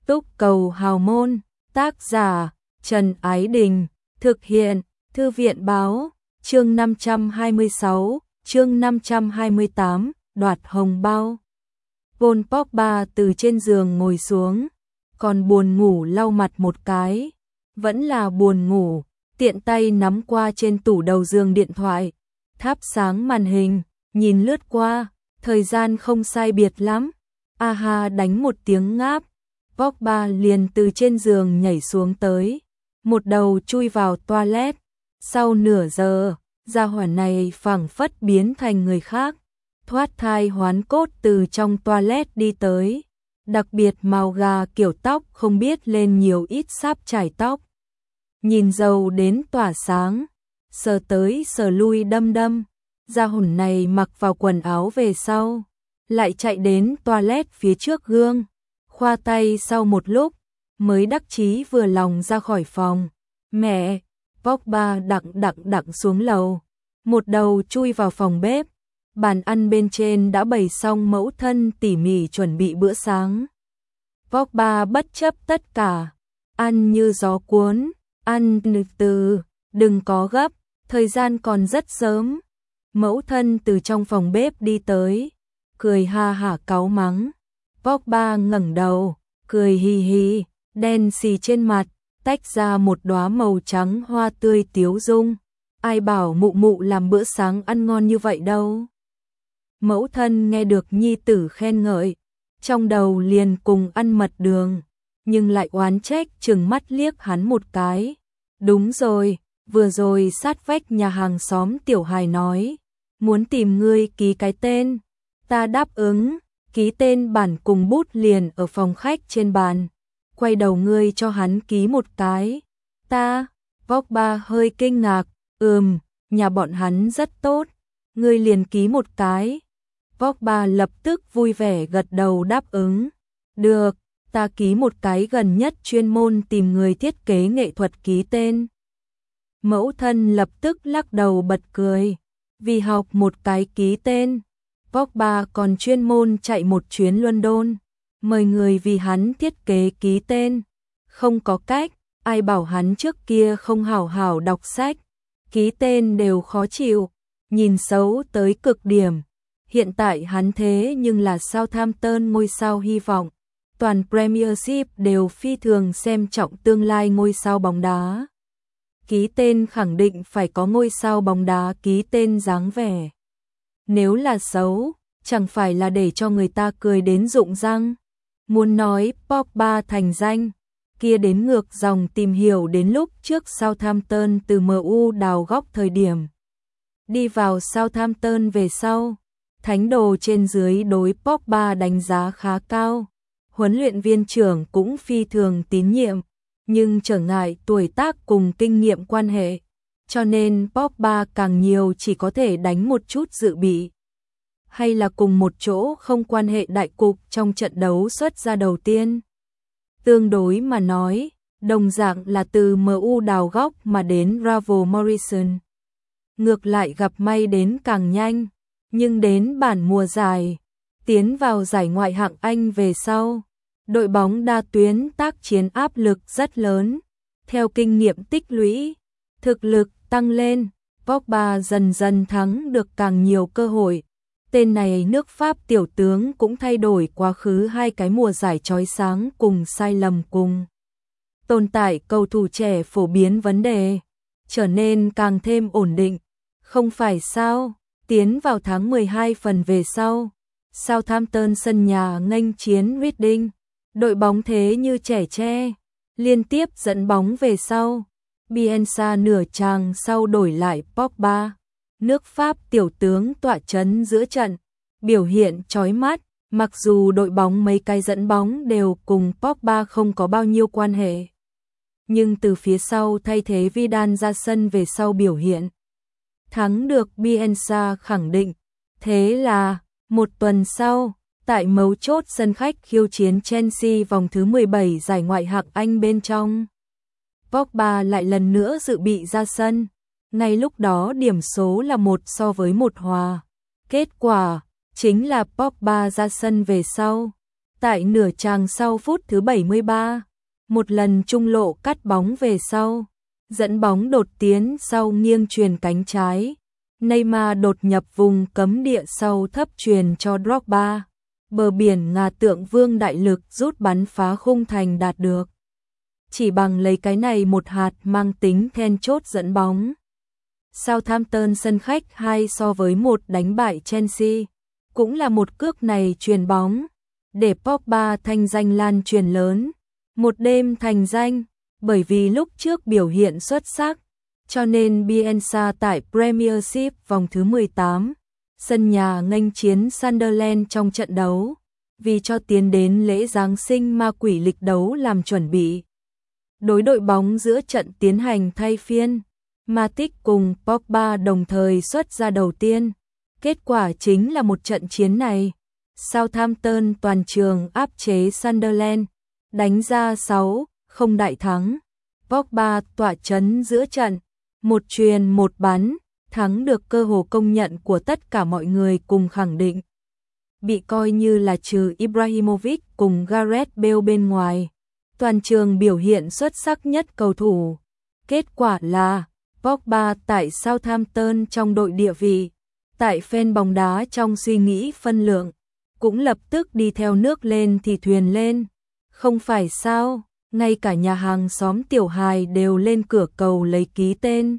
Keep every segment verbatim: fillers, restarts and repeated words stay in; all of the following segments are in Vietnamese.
Túc cầu hào môn, tác giả Trần Ái Đình, thực hiện Thư viện báo, chương năm trăm hai mươi sáu, chương năm trăm hai mươi tám, đoạt hồng bao. Paul Pogba từ trên giường ngồi xuống, còn buồn ngủ lau mặt một cái, vẫn là buồn ngủ, tiện tay nắm qua trên tủ đầu giường điện thoại, thắp sáng màn hình, nhìn lướt qua, thời gian không sai biệt lắm. A ha đánh một tiếng ngáp, Pogba liền từ trên giường nhảy xuống tới, một đầu chui vào toilet. Sau nửa giờ, gia hỏa này phảng phất biến thành người khác, thoát thai hoán cốt từ trong toilet đi tới, đặc biệt màu gà kiểu tóc không biết lên nhiều ít sáp chải tóc. Nhìn dầu đến tỏa sáng, sờ tới sờ lui đâm đâm, gia hỏa này mặc vào quần áo về sau, lại chạy đến toilet phía trước gương, khoa tay sau một lúc, mới đắc chí vừa lòng ra khỏi phòng. Mẹ! Pogba đặng đặng đặng xuống lầu, một đầu chui vào phòng bếp, bàn ăn bên trên đã bày xong mẫu thân tỉ mỉ chuẩn bị bữa sáng. Pogba bất chấp tất cả, ăn như gió cuốn, ăn từ từ, đừng có gấp, thời gian còn rất sớm. Mẫu thân từ trong phòng bếp đi tới, cười ha hả cáu mắng. Pogba ngẩng đầu, cười hì hì, đen xì trên mặt, tách ra một đóa màu trắng hoa tươi tiếu dung. Ai bảo mụ mụ làm bữa sáng ăn ngon như vậy đâu. Mẫu thân nghe được nhi tử khen ngợi, trong đầu liền cùng ăn mật đường, nhưng lại oán trách trừng mắt liếc hắn một cái. Đúng rồi, vừa rồi sát vách nhà hàng xóm tiểu hài nói, muốn tìm ngươi ký cái tên, ta đáp ứng, ký tên bản cùng bút liền ở phòng khách trên bàn. Quay đầu ngươi cho hắn ký một cái. Ta, Pogba hơi kinh ngạc, ừm, nhà bọn hắn rất tốt, ngươi liền ký một cái. Pogba lập tức vui vẻ gật đầu đáp ứng. Được, ta ký một cái, gần nhất chuyên môn tìm người thiết kế nghệ thuật ký tên. Mẫu thân lập tức lắc đầu bật cười, vì học một cái ký tên, Pogba còn chuyên môn chạy một chuyến London, mời người vì hắn thiết kế ký tên. Không có cách, ai bảo hắn trước kia không hảo hảo đọc sách, ký tên đều khó chịu, nhìn xấu tới cực điểm. Hiện tại hắn thế nhưng là Southampton ngôi sao hy vọng, toàn Premiership đều phi thường xem trọng tương lai ngôi sao bóng đá. Ký tên khẳng định phải có ngôi sao bóng đá ký tên dáng vẻ. Nếu là xấu, chẳng phải là để cho người ta cười đến rụng răng. Muốn nói Pogba thành danh, kia đến ngược dòng tìm hiểu đến lúc trước Southampton từ em u đào góc thời điểm. Đi vào Southampton về sau, thánh đồ trên dưới đối Pogba đánh giá khá cao, huấn luyện viên trưởng cũng phi thường tín nhiệm, nhưng trở ngại tuổi tác cùng kinh nghiệm quan hệ, cho nên Pogba càng nhiều chỉ có thể đánh một chút dự bị, hay là cùng một chỗ không quan hệ đại cục trong trận đấu xuất ra đầu tiên. Tương đối mà nói, đồng dạng là từ em u đào góc mà đến Ravel Morrison. Ngược lại gặp may đến càng nhanh, nhưng đến bản mùa giải, tiến vào giải ngoại hạng Anh về sau, đội bóng đa tuyến tác chiến áp lực rất lớn. Theo kinh nghiệm tích lũy, thực lực tăng lên, Pogba dần dần thắng được càng nhiều cơ hội. Tên này nước Pháp tiểu tướng cũng thay đổi quá khứ hai cái mùa giải chói sáng cùng sai lầm cùng tồn tại cầu thủ trẻ phổ biến vấn đề, trở nên càng thêm ổn định. Không phải sao, tiến vào tháng mười hai phần về sau, Southampton sân nhà nghênh chiến Reading, đội bóng thế như trẻ tre, liên tiếp dẫn bóng về sau. Bielsa nửa chàng sau đổi lại Pogba, nước Pháp tiểu tướng tọa chấn giữa trận, biểu hiện chói mắt, mặc dù đội bóng mấy cái dẫn bóng đều cùng Pogba không có bao nhiêu quan hệ. Nhưng từ phía sau thay thế Vidal ra sân về sau biểu hiện thắng được Bielsa khẳng định. Thế là, một tuần sau, tại mấu chốt sân khách khiêu chiến Chelsea vòng thứ mười bảy giải ngoại hạng Anh bên trong, Pogba lại lần nữa dự bị ra sân. Ngay lúc đó điểm số là một so với một hòa. Kết quả chính là Pogba ra sân về sau, Tại nửa chàng sau phút thứ bảy mươi ba, một lần trung lộ cắt bóng về sau, dẫn bóng đột tiến sau nghiêng chuyền cánh trái. Neymar đột nhập vùng cấm địa sau thấp chuyền cho Drogba. Bờ biển ngà tượng Vương đại lực rút bắn phá khung thành đạt được. Chỉ bằng lấy cái này một hạt mang tính then chốt dẫn bóng. Southampton sân khách hai so với một đánh bại Chelsea. Cũng là một cước này chuyền bóng, để Pogba thanh danh lan truyền lớn. Một đêm thành danh, bởi vì lúc trước biểu hiện xuất sắc, cho nên Bielsa tại Premiership vòng thứ mười tám, sân nhà nghênh chiến Sunderland trong trận đấu, vì cho tiến đến lễ Giáng sinh ma quỷ lịch đấu làm chuẩn bị. Đối đội bóng giữa trận tiến hành thay phiên, Matic cùng Pogba đồng thời xuất ra đầu tiên. Kết quả chính là một trận chiến này, Southampton toàn trường áp chế Sunderland, đánh ra sáu không đại thắng. Pogba tỏa chấn giữa trận, một chuyền một bắn, thắng được cơ hồ công nhận của tất cả mọi người cùng khẳng định. Bị coi như là trừ Ibrahimovic cùng Gareth Bale bên ngoài, toàn trường biểu hiện xuất sắc nhất cầu thủ. Kết quả là Pogba tại Southampton trong đội địa vị, tại fan bóng đá trong suy nghĩ phân lượng, cũng lập tức đi theo nước lên thì thuyền lên. Không phải sao, ngay cả nhà hàng xóm tiểu hài đều lên cửa cầu lấy ký tên.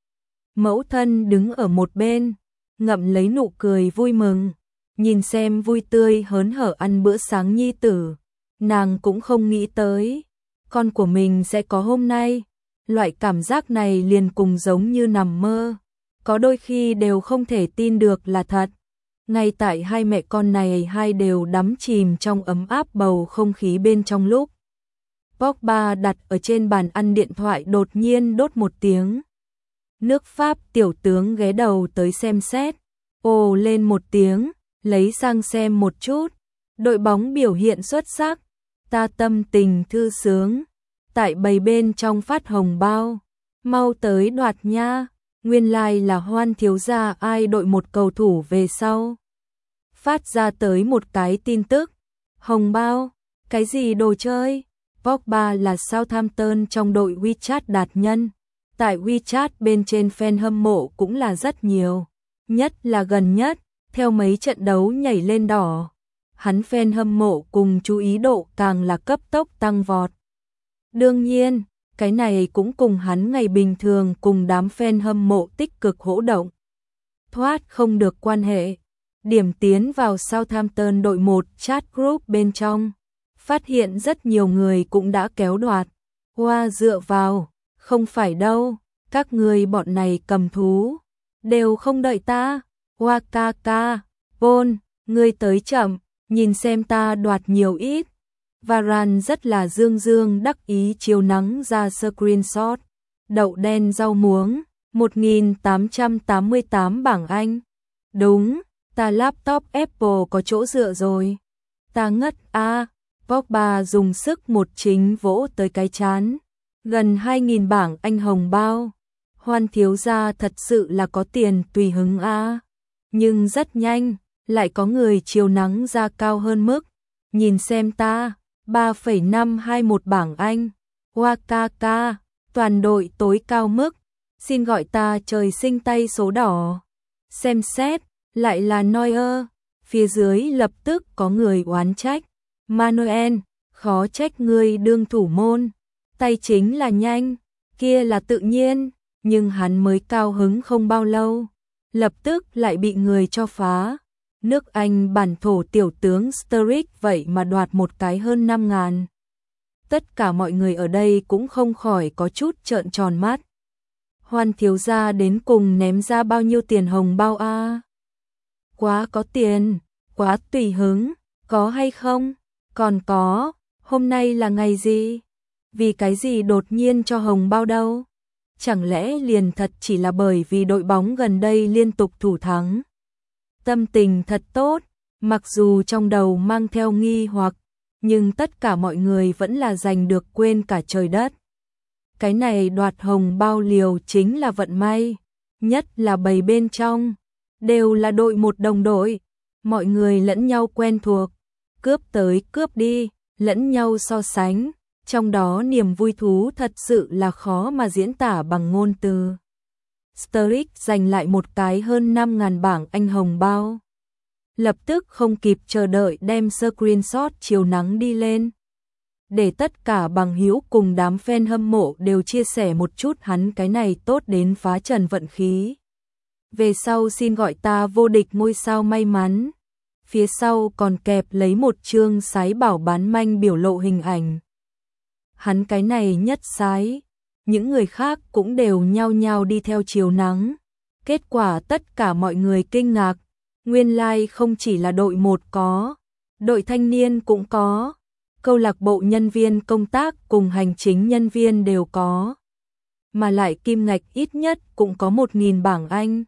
Mẫu thân đứng ở một bên, ngậm lấy nụ cười vui mừng, nhìn xem vui tươi hớn hở ăn bữa sáng nhi tử. Nàng cũng không nghĩ tới, con của mình sẽ có hôm nay. Loại cảm giác này liền cùng giống như nằm mơ, có đôi khi đều không thể tin được là thật. Ngay tại hai mẹ con này hai đều đắm chìm trong ấm áp bầu không khí bên trong lúc Pogba đặt ở trên bàn ăn điện thoại đột nhiên đốt một tiếng. Nước Pháp tiểu tướng ghé đầu tới xem xét, ồ lên một tiếng, lấy sang xem một chút. Đội bóng biểu hiện xuất sắc, ta tâm tình thư sướng. Tại bầy bên trong phát hồng bao, mau tới đoạt nha. Nguyên lai like là Hoan thiếu gia ai đội một cầu thủ về sau. Phát ra tới một cái tin tức, hồng bao, cái gì đồ chơi? Pogba là Southampton trong đội WeChat đạt nhân. Tại WeChat bên trên fan hâm mộ cũng là rất nhiều, nhất là gần nhất, theo mấy trận đấu nhảy lên đỏ. Hắn fan hâm mộ cùng chú ý độ càng là cấp tốc tăng vọt. Đương nhiên, cái này cũng cùng hắn ngày bình thường cùng đám fan hâm mộ tích cực hỗ động thoát không được quan hệ. Điểm tiến vào Southampton đội một chat group bên trong, phát hiện rất nhiều người cũng đã kéo đoạt. Hoa dựa vào, không phải đâu, các người bọn này cầm thú, đều không đợi ta. Hoa ca ca, Paul, ngươi tới chậm, nhìn xem ta đoạt nhiều ít. Varane rất là dương dương đắc ý chiếu nắng ra screenshot. Đậu đen rau muống, một nghìn tám trăm tám mươi tám bảng Anh. Đúng, ta laptop Apple có chỗ dựa rồi. Ta ngất a. À, Pogba dùng sức một chính vỗ tới cái chán. Gần hai nghìn bảng Anh hồng bao. Hoan thiếu gia thật sự là có tiền tùy hứng a. À. Nhưng rất nhanh, lại có người chiếu nắng ra cao hơn mức. Nhìn xem ta, ba phẩy năm hai mốt bảng Anh. Hoa ca ca, toàn đội tối cao mức. Xin gọi ta trời sinh tay số đỏ. Xem xét, lại là Neuer. Phía dưới lập tức có người oán trách. Manuel, khó trách ngươi đương thủ môn. Tay chính là nhanh, kia là tự nhiên. Nhưng hắn mới cao hứng không bao lâu, lập tức lại bị người cho phá. Nước Anh bản thổ tiểu tướng Sturridge vậy mà đoạt một cái hơn năm ngàn. Tất cả mọi người ở đây cũng không khỏi có chút trợn tròn mắt. Hoan thiếu gia đến cùng ném ra bao nhiêu tiền hồng bao a? À? Quá có tiền, quá tùy hứng, có hay không? Còn có, hôm nay là ngày gì? Vì cái gì đột nhiên cho hồng bao đâu? Chẳng lẽ liền thật chỉ là bởi vì đội bóng gần đây liên tục thủ thắng? Tâm tình thật tốt, mặc dù trong đầu mang theo nghi hoặc, nhưng tất cả mọi người vẫn là giành được quên cả trời đất. Cái này đoạt hồng bao liều chính là vận may, nhất là bầy bên trong, đều là đội một đồng đội, mọi người lẫn nhau quen thuộc, cướp tới cướp đi, lẫn nhau so sánh, trong đó niềm vui thú thật sự là khó mà diễn tả bằng ngôn từ. Sterling giành lại một cái hơn năm nghìn bảng Anh hồng bao. Lập tức không kịp chờ đợi đem screenshot chiều nắng đi lên. Để tất cả bằng hữu cùng đám fan hâm mộ đều chia sẻ một chút hắn cái này tốt đến phá trần vận khí. Về sau xin gọi ta vô địch ngôi sao may mắn. Phía sau còn kẹp lấy một chương sái bảo bán manh biểu lộ hình ảnh. Hắn cái này nhất sái, những người khác cũng đều nhao nhao đi theo chiều nắng. Kết quả tất cả mọi người kinh ngạc, nguyên lai like không chỉ là đội một có, đội thanh niên cũng có, câu lạc bộ nhân viên công tác cùng hành chính nhân viên đều có. Mà lại kim ngạch ít nhất cũng có một nghìn bảng Anh.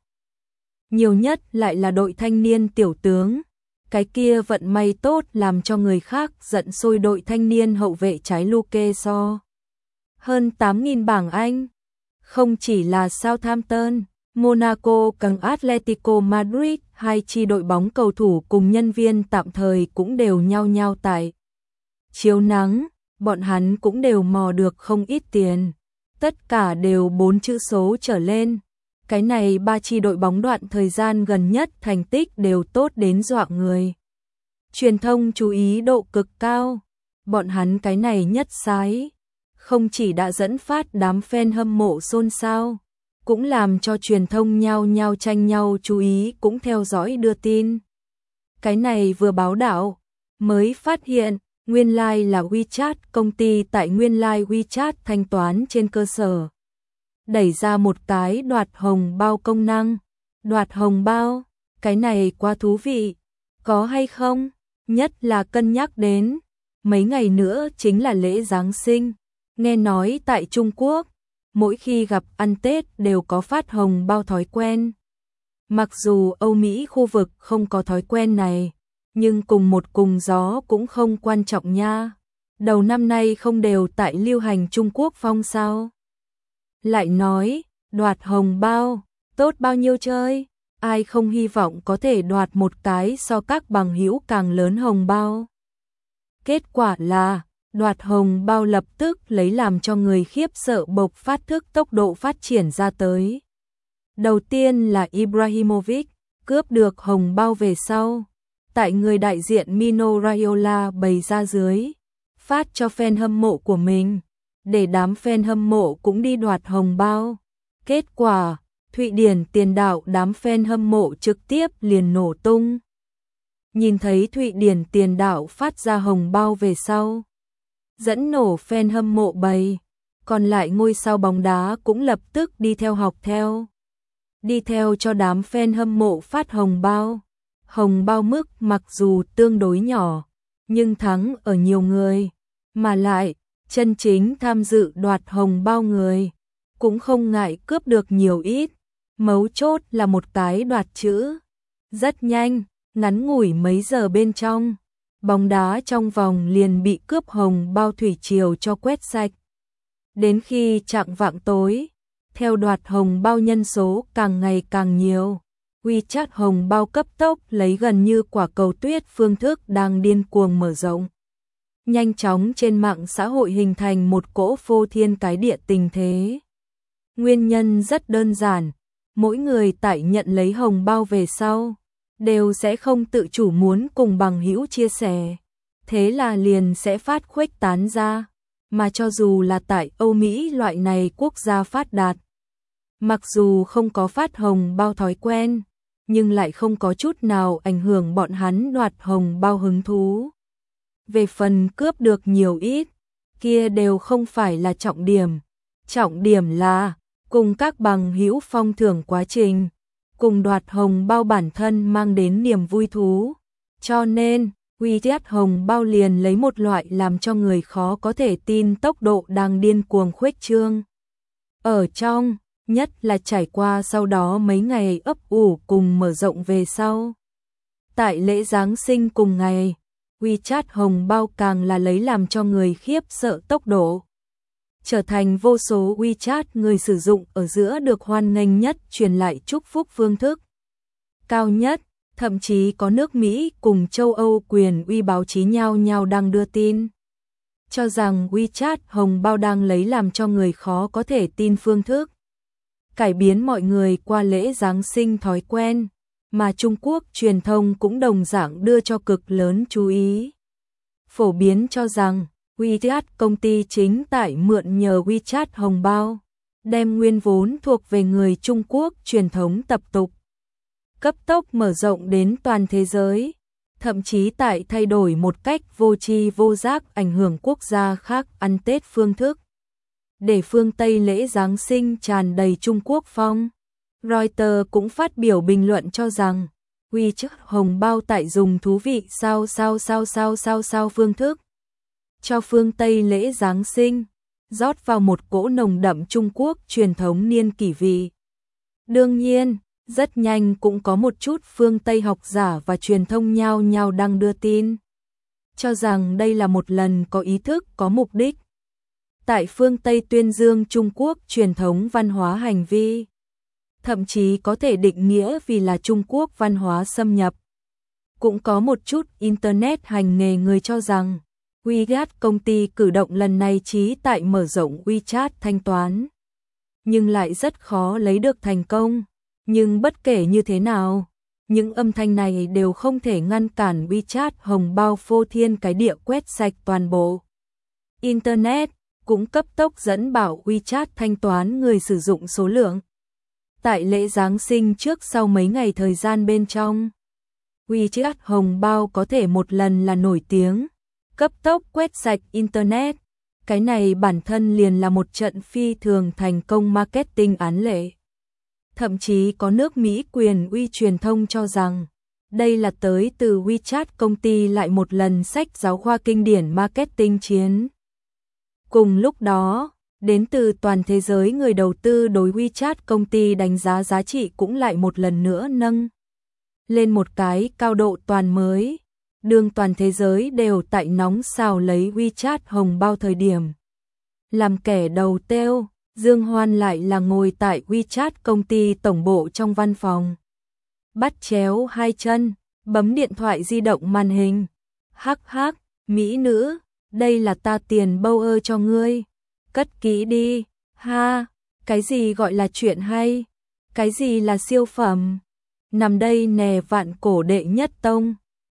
Nhiều nhất lại là đội thanh niên tiểu tướng. Cái kia vận may tốt làm cho người khác giận sôi đội thanh niên hậu vệ trái Luke so. Hơn tám nghìn bảng Anh. Không chỉ là Southampton, Monaco cùng Atletico Madrid, hai chi đội bóng cầu thủ cùng nhân viên tạm thời cũng đều nhao nhao tại chiếu nắng, bọn hắn cũng đều mò được không ít tiền. Tất cả đều bốn chữ số trở lên. Cái này ba chi đội bóng đoạn thời gian gần nhất thành tích đều tốt đến dọa người. Truyền thông chú ý độ cực cao. Bọn hắn cái này nhất sái. Không chỉ đã dẫn phát đám fan hâm mộ xôn xao, cũng làm cho truyền thông nhao nhao tranh nhau chú ý cũng theo dõi đưa tin. Cái này vừa báo đạo, mới phát hiện, nguyên lai like là WeChat, công ty tại nguyên lai like WeChat thanh toán trên cơ sở. Đẩy ra một cái đoạt hồng bao công năng. Đoạt hồng bao, cái này quá thú vị. Có hay không? Nhất là cân nhắc đến, mấy ngày nữa chính là lễ Giáng sinh. Nghe nói tại Trung Quốc, mỗi khi gặp ăn Tết đều có phát hồng bao thói quen. Mặc dù Âu Mỹ khu vực không có thói quen này, nhưng cùng một cùng gió cũng không quan trọng nha. Đầu năm nay không đều tại lưu hành Trung Quốc phong sao? Lại nói, đoạt hồng bao, tốt bao nhiêu chơi, ai không hy vọng có thể đoạt một cái so các bằng hữu càng lớn hồng bao. Kết quả là, đoạt hồng bao lập tức lấy làm cho người khiếp sợ bộc phát thức tốc độ phát triển ra tới. Đầu tiên là Ibrahimovic, cướp được hồng bao về sau. Tại người đại diện Mino Raiola bày ra dưới, phát cho fan hâm mộ của mình. Để đám fan hâm mộ cũng đi đoạt hồng bao. Kết quả, Thụy Điển tiền đạo đám fan hâm mộ trực tiếp liền nổ tung. Nhìn thấy Thụy Điển tiền đạo phát ra hồng bao về sau, dẫn nổ fan hâm mộ bầy, còn lại ngôi sao bóng đá cũng lập tức đi theo học theo. Đi theo cho đám fan hâm mộ phát hồng bao. Hồng bao mức mặc dù tương đối nhỏ, nhưng thắng ở nhiều người, mà lại chân chính tham dự đoạt hồng bao người, cũng không ngại cướp được nhiều ít, mấu chốt là một cái đoạt chữ. Rất nhanh, ngắn ngủi mấy giờ bên trong, bóng đá trong vòng liền bị cướp hồng bao thủy triều cho quét sạch. Đến khi chạng vạng tối, theo đoạt hồng bao nhân số càng ngày càng nhiều, WeChat hồng bao cấp tốc lấy gần như quả cầu tuyết phương thức đang điên cuồng mở rộng. Nhanh chóng trên mạng xã hội hình thành một cỗ phô thiên cái địa tình thế. Nguyên nhân rất đơn giản, mỗi người tại nhận lấy hồng bao về sau, đều sẽ không tự chủ muốn cùng bằng hữu chia sẻ. Thế là liền sẽ phát khuếch tán ra, mà cho dù là tại Âu Mỹ loại này quốc gia phát đạt. Mặc dù không có phát hồng bao thói quen, nhưng lại không có chút nào ảnh hưởng bọn hắn đoạt hồng bao hứng thú. Về phần cướp được nhiều ít, kia đều không phải là trọng điểm. Trọng điểm là, cùng các bằng hữu phong thưởng quá trình, cùng đoạt hồng bao bản thân mang đến niềm vui thú. Cho nên, WeChat hồng bao liền lấy một loại làm cho người khó có thể tin tốc độ đang điên cuồng khuếch trương. Ở trong, nhất là trải qua sau đó mấy ngày ấp ủ cùng mở rộng về sau. Tại lễ Giáng sinh cùng ngày, WeChat hồng bao càng là lấy làm cho người khiếp sợ tốc độ. Trở thành vô số WeChat người sử dụng ở giữa được hoan nghênh nhất truyền lại chúc phúc phương thức cao nhất, Thậm chí có nước Mỹ cùng châu Âu quyền uy báo chí nhao nhao đang đưa tin, cho rằng WeChat hồng bao đang lấy làm cho người khó có thể tin phương thức cải biến mọi người qua lễ Giáng sinh thói quen, mà Trung Quốc truyền thông cũng đồng dạng đưa cho cực lớn chú ý. Phổ biến cho rằng WeChat công ty chính tại mượn nhờ WeChat hồng bao, đem nguyên vốn thuộc về người Trung Quốc truyền thống tập tục, cấp tốc mở rộng đến toàn thế giới, thậm chí tại thay đổi một cách vô tri vô giác ảnh hưởng quốc gia khác ăn Tết phương thức, để phương Tây lễ Giáng sinh tràn đầy Trung Quốc phong. Reuters cũng phát biểu bình luận cho rằng WeChat hồng bao tại dùng thú vị sao sao sao sao sao sao phương thức cho phương Tây lễ Giáng sinh, rót vào một cỗ nồng đậm Trung Quốc truyền thống niên kỷ vị. Đương nhiên, rất nhanh cũng có một chút phương Tây học giả và truyền thông nhao nhao đăng đưa tin, cho rằng đây là một lần có ý thức có mục đích. Tại phương Tây tuyên dương Trung Quốc truyền thống văn hóa hành vi, thậm chí có thể định nghĩa vì là Trung Quốc văn hóa xâm nhập. Cũng có một chút Internet hành nghề người cho rằng WeChat công ty cử động lần này chí tại mở rộng WeChat thanh toán, nhưng lại rất khó lấy được thành công. Nhưng bất kể như thế nào, những âm thanh này đều không thể ngăn cản WeChat hồng bao phô thiên cái địa quét sạch toàn bộ Internet, cũng cấp tốc dẫn bảo WeChat thanh toán người sử dụng số lượng. Tại lễ Giáng sinh trước sau mấy ngày thời gian bên trong, WeChat hồng bao có thể một lần là nổi tiếng, cấp tốc quét sạch Internet. Cái này bản thân liền là một trận phi thường thành công marketing án lệ. Thậm chí có nước Mỹ quyền uy truyền thông cho rằng đây là tới từ WeChat công ty lại một lần sách giáo khoa kinh điển marketing chiến. Cùng lúc đó, đến từ toàn thế giới người đầu tư đối WeChat công ty đánh giá giá trị cũng lại một lần nữa nâng lên một cái cao độ toàn mới. Đương toàn thế giới đều tại nóng xào lấy WeChat hồng bao thời điểm. Làm kẻ đầu têu, Dương Hoan lại là ngồi tại WeChat công ty tổng bộ trong văn phòng. Bắt chéo hai chân, bấm điện thoại di động màn hình. Hắc hắc, mỹ nữ, đây là ta tiền bâu ơ cho ngươi. Cất kỹ đi, ha, cái gì gọi là chuyện hay, cái gì là siêu phẩm. Nằm đây nè vạn cổ đệ nhất tông.